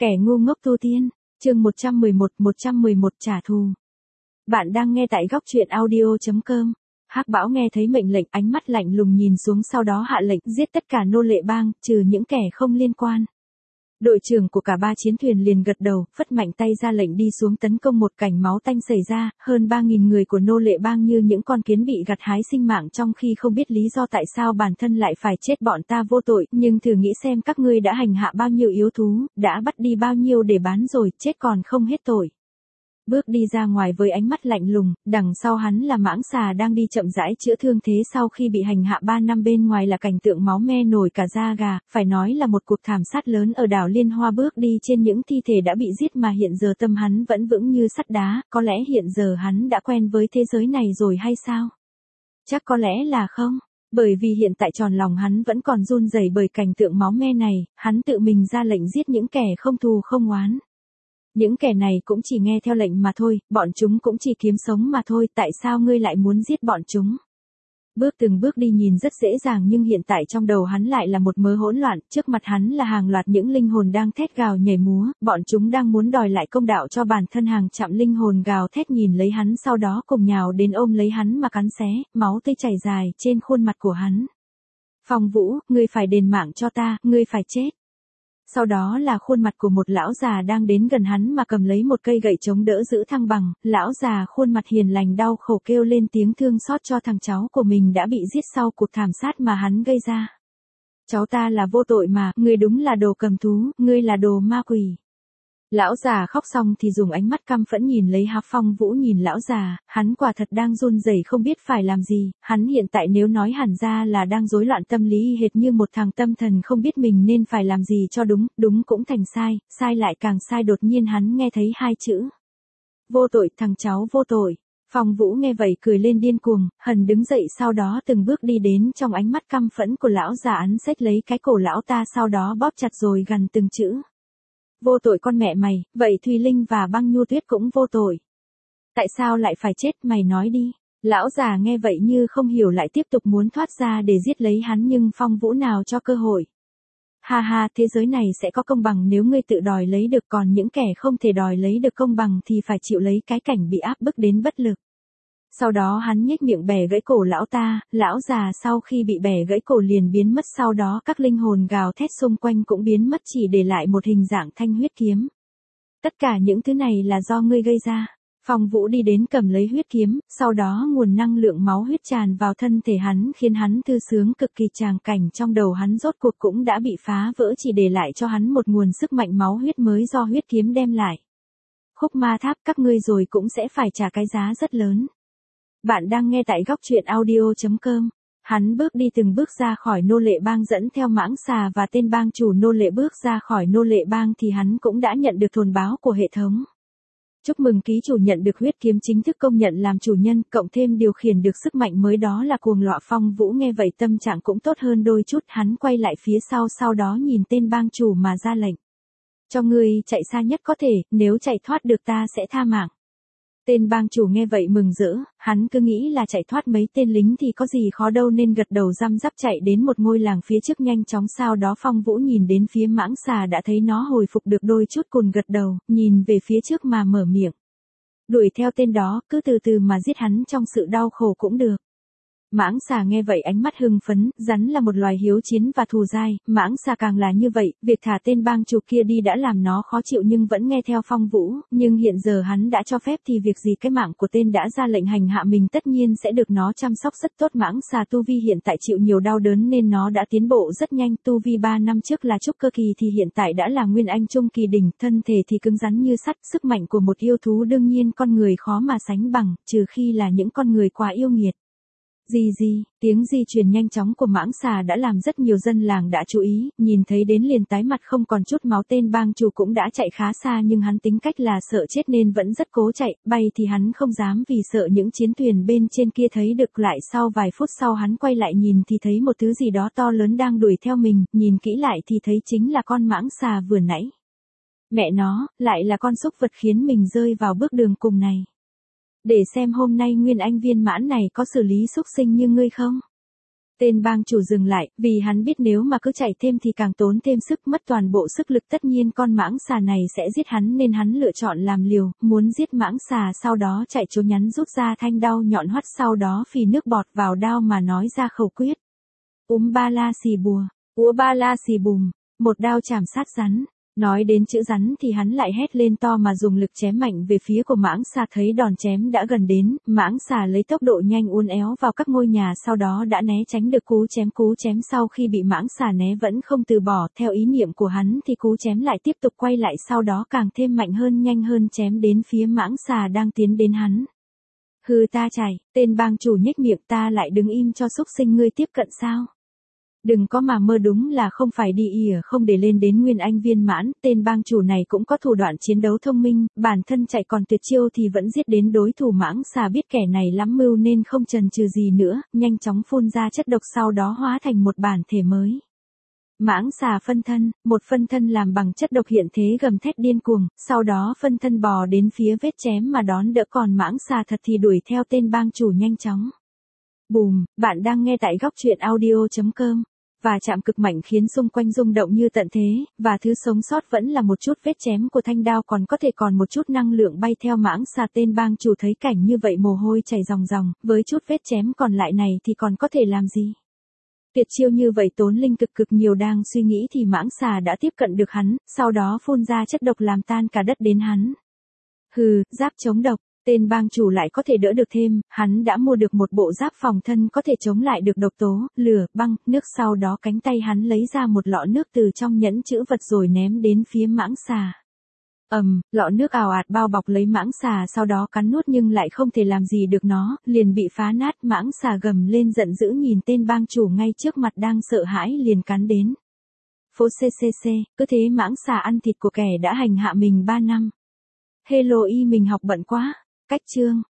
Kẻ ngu ngốc tu tiên, chương 111 trả thù. Bạn đang nghe tại góc truyện audio.com. Hắc Bão nghe thấy mệnh lệnh, ánh mắt lạnh lùng nhìn xuống, sau đó hạ lệnh giết tất cả nô lệ bang, trừ những kẻ không liên quan. Đội trưởng của cả ba chiến thuyền liền gật đầu, phất mạnh tay ra lệnh đi xuống tấn công. Một cảnh máu tanh xảy ra, hơn 3.000 người của nô lệ bang như những con kiến bị gặt hái sinh mạng, trong khi không biết lý do tại sao bản thân lại phải chết. Bọn ta vô tội, nhưng thử nghĩ xem các ngươi đã hành hạ bao nhiêu yếu thú, đã bắt đi bao nhiêu để bán rồi, chết còn không hết tội. Bước đi ra ngoài với ánh mắt lạnh lùng, đằng sau hắn là Mãng Xà đang đi chậm rãi chữa thương thế sau khi bị hành hạ 3 năm. Bên ngoài là cảnh tượng máu me nổi cả da gà, phải nói là một cuộc thảm sát lớn ở đảo Liên Hoa. Bước đi trên những thi thể đã bị giết mà hiện giờ tâm hắn vẫn vững như sắt đá, có lẽ hiện giờ hắn đã quen với thế giới này rồi hay sao? Chắc có lẽ là không, bởi vì hiện tại tròn lòng hắn vẫn còn run rẩy bởi cảnh tượng máu me này. Hắn tự mình ra lệnh giết những kẻ không thù không oán. Những kẻ này cũng chỉ nghe theo lệnh mà thôi, bọn chúng cũng chỉ kiếm sống mà thôi, tại sao ngươi lại muốn giết bọn chúng? Bước từng bước đi nhìn rất dễ dàng, nhưng hiện tại trong đầu hắn lại là một mớ hỗn loạn. Trước mặt hắn là hàng loạt những linh hồn đang thét gào nhảy múa, bọn chúng đang muốn đòi lại công đạo cho bản thân. Hàng trăm linh hồn gào thét nhìn lấy hắn, sau đó cùng nhào đến ôm lấy hắn mà cắn xé, máu tươi chảy dài trên khuôn mặt của hắn. Phong Vũ, ngươi phải đền mạng cho ta, ngươi phải chết. Sau đó là khuôn mặt của một lão già đang đến gần hắn mà cầm lấy một cây gậy chống đỡ giữ thăng bằng. Lão già khuôn mặt hiền lành đau khổ kêu lên tiếng thương xót cho thằng cháu của mình đã bị giết sau cuộc thảm sát mà hắn gây ra. Cháu ta là vô tội mà, ngươi đúng là đồ cầm thú, ngươi là đồ ma quỷ. Lão già khóc xong thì dùng ánh mắt căm phẫn nhìn lấy Phong Vũ. Nhìn lão già, hắn quả thật đang run rẩy không biết phải làm gì. Hắn hiện tại nếu nói hẳn ra là đang rối loạn tâm lý, y hệt như một thằng tâm thần không biết mình nên phải làm gì cho đúng, đúng cũng thành sai, sai lại càng sai. Đột nhiên hắn nghe thấy hai chữ: vô tội, thằng cháu vô tội. Phong Vũ nghe vậy cười lên điên cuồng, hần đứng dậy, sau đó từng bước đi đến. Trong ánh mắt căm phẫn của lão già, hắn xách lấy cái cổ lão ta, sau đó bóp chặt rồi gằn từng chữ: vô tội con mẹ mày, vậy Thùy Linh và Băng Nhu Tuyết cũng vô tội. Tại sao lại phải chết, mày nói đi. Lão già nghe vậy như không hiểu, lại tiếp tục muốn thoát ra để giết lấy hắn, nhưng Phong Vũ nào cho cơ hội. Ha ha, thế giới này sẽ có công bằng nếu ngươi tự đòi lấy được, còn những kẻ không thể đòi lấy được công bằng thì phải chịu lấy cái cảnh bị áp bức đến bất lực. Sau đó hắn nhếch miệng bẻ gãy cổ lão ta. Lão già sau khi bị bẻ gãy cổ liền biến mất, sau đó các linh hồn gào thét xung quanh cũng biến mất, chỉ để lại một hình dạng thanh huyết kiếm. Tất cả những thứ này là do ngươi gây ra. Phong Vũ đi đến cầm lấy huyết kiếm, sau đó nguồn năng lượng máu huyết tràn vào thân thể hắn khiến hắn thư sướng cực kỳ. Tràng cảnh trong đầu hắn rốt cuộc cũng đã bị phá vỡ, chỉ để lại cho hắn một nguồn sức mạnh máu huyết mới do huyết kiếm đem lại. Khúc Ma Tháp, các ngươi rồi cũng sẽ phải trả cái giá rất lớn. Bạn đang nghe tại góc truyện audio.com. Hắn bước đi từng bước ra khỏi nô lệ bang, dẫn theo Mãng Xà và tên bang chủ nô lệ. Bước ra khỏi nô lệ bang thì hắn cũng đã nhận được thông báo của hệ thống. Chúc mừng ký chủ nhận được huyết kiếm chính thức công nhận làm chủ nhân, cộng thêm điều khiển được sức mạnh mới đó là cuồng lọ. Phong Vũ nghe vậy tâm trạng cũng tốt hơn đôi chút, hắn quay lại phía sau đó nhìn tên bang chủ mà ra lệnh: cho ngươi chạy xa nhất có thể, nếu chạy thoát được ta sẽ tha mạng. Tên bang chủ nghe vậy mừng rỡ, hắn cứ nghĩ là chạy thoát mấy tên lính thì có gì khó đâu nên gật đầu răm rắp chạy đến một ngôi làng phía trước nhanh chóng. Sau đó Phong Vũ nhìn đến phía Mãng Xà đã thấy nó hồi phục được đôi chút, cùn gật đầu, nhìn về phía trước mà mở miệng: đuổi theo tên đó, cứ từ từ mà giết hắn trong sự đau khổ cũng được. Mãng Xà nghe vậy ánh mắt hưng phấn, rắn là một loài hiếu chiến và thù dai, Mãng Xà càng là như vậy. Việc thả tên bang chủ kia đi đã làm nó khó chịu nhưng vẫn nghe theo Phong Vũ, nhưng hiện giờ hắn đã cho phép thì việc gì cái mạng của tên đã ra lệnh hành hạ mình tất nhiên sẽ được nó chăm sóc rất tốt. Mãng Xà tu vi hiện tại chịu nhiều đau đớn nên nó đã tiến bộ rất nhanh, tu vi 3 năm trước là trúc cơ kỳ thì hiện tại đã là nguyên anh trung kỳ đỉnh, thân thể thì cứng rắn như sắt. Sức mạnh của một yêu thú đương nhiên con người khó mà sánh bằng, trừ khi là những con người quá yêu nghiệt. Tiếng di chuyển nhanh chóng của Mãng Xà đã làm rất nhiều dân làng đã chú ý, nhìn thấy đến liền tái mặt không còn chút máu. Tên bang chủ cũng đã chạy khá xa nhưng hắn tính cách là sợ chết nên vẫn rất cố chạy, bay thì hắn không dám vì sợ những chiến thuyền bên trên kia thấy được. Lại sau vài phút sau hắn quay lại nhìn thì thấy một thứ gì đó to lớn đang đuổi theo mình, nhìn kỹ lại thì thấy chính là con Mãng Xà vừa nãy. Mẹ nó, lại là con súc vật khiến mình rơi vào bước đường cùng này. Để xem hôm nay Nguyên Anh viên mãn này có xử lý súc sinh như ngươi không. Tên bang chủ dừng lại, vì hắn biết nếu mà cứ chạy thêm thì càng tốn thêm sức, mất toàn bộ sức lực, tất nhiên con mãng xà này sẽ giết hắn nên hắn lựa chọn làm liều, muốn giết mãng xà sau đó chạy trốn, nhắn rút ra thanh đao nhọn hoắt, sau đó phì nước bọt vào đao mà nói ra khẩu quyết. Ba la xì bùa, úa ba la xì bùm, một đao chảm sát rắn. Nói đến chữ rắn thì hắn lại hét lên to mà dùng lực chém mạnh về phía của mãng xà, thấy đòn chém đã gần đến, mãng xà lấy tốc độ nhanh uốn éo vào các ngôi nhà, sau đó đã né tránh được cú chém sau khi bị mãng xà né vẫn không từ bỏ, theo ý niệm của hắn thì cú chém lại tiếp tục quay lại, sau đó càng thêm mạnh hơn, nhanh hơn, chém đến phía mãng xà đang tiến đến hắn. Hừ, ta chạy, tên bang chủ nhếch miệng, ta lại đứng im cho xúc sinh ngươi tiếp cận sao? Đừng có mà mơ, đúng là không phải đi ỉa không để lên đến nguyên anh viên mãn, tên bang chủ này cũng có thủ đoạn chiến đấu thông minh, bản thân chạy còn tuyệt chiêu thì vẫn giết đến đối thủ. Mãng xà biết kẻ này lắm mưu nên không chần chừ gì nữa, nhanh chóng phun ra chất độc, sau đó hóa thành một bản thể mới. Mãng xà phân thân, một phân thân làm bằng chất độc hiện thế gầm thét điên cuồng, sau đó phân thân bò đến phía vết chém mà đón đỡ, còn mãng xà thật thì đuổi theo tên bang chủ nhanh chóng. Bùm, bạn đang nghe tại góc truyện audio.com. Và chạm cực mạnh khiến xung quanh rung động như tận thế, và thứ sống sót vẫn là một chút vết chém của thanh đao, còn có thể còn một chút năng lượng bay theo mãng xà. Tên bang chủ thấy cảnh như vậy mồ hôi chảy ròng ròng, với chút vết chém còn lại này thì còn có thể làm gì? Tuyệt chiêu như vậy tốn linh cực nhiều, đang suy nghĩ thì mãng xà đã tiếp cận được hắn, sau đó phun ra chất độc làm tan cả đất đến hắn. Hừ, giáp chống độc. Tên bang chủ lại có thể đỡ được thêm, hắn đã mua được một bộ giáp phòng thân có thể chống lại được độc tố, lửa, băng, nước, sau đó cánh tay hắn lấy ra một lọ nước từ trong nhẫn chữ vật rồi ném đến phía mãng xà. Lọ nước ào ạt bao bọc lấy mãng xà, sau đó cắn nuốt nhưng lại không thể làm gì được nó, liền bị phá nát. Mãng xà gầm lên giận dữ nhìn tên bang chủ ngay trước mặt đang sợ hãi liền cắn đến. Phố CCC, cứ thế mãng xà ăn thịt của kẻ đã hành hạ mình 3 năm. Hello y, mình học bận quá. Cách chương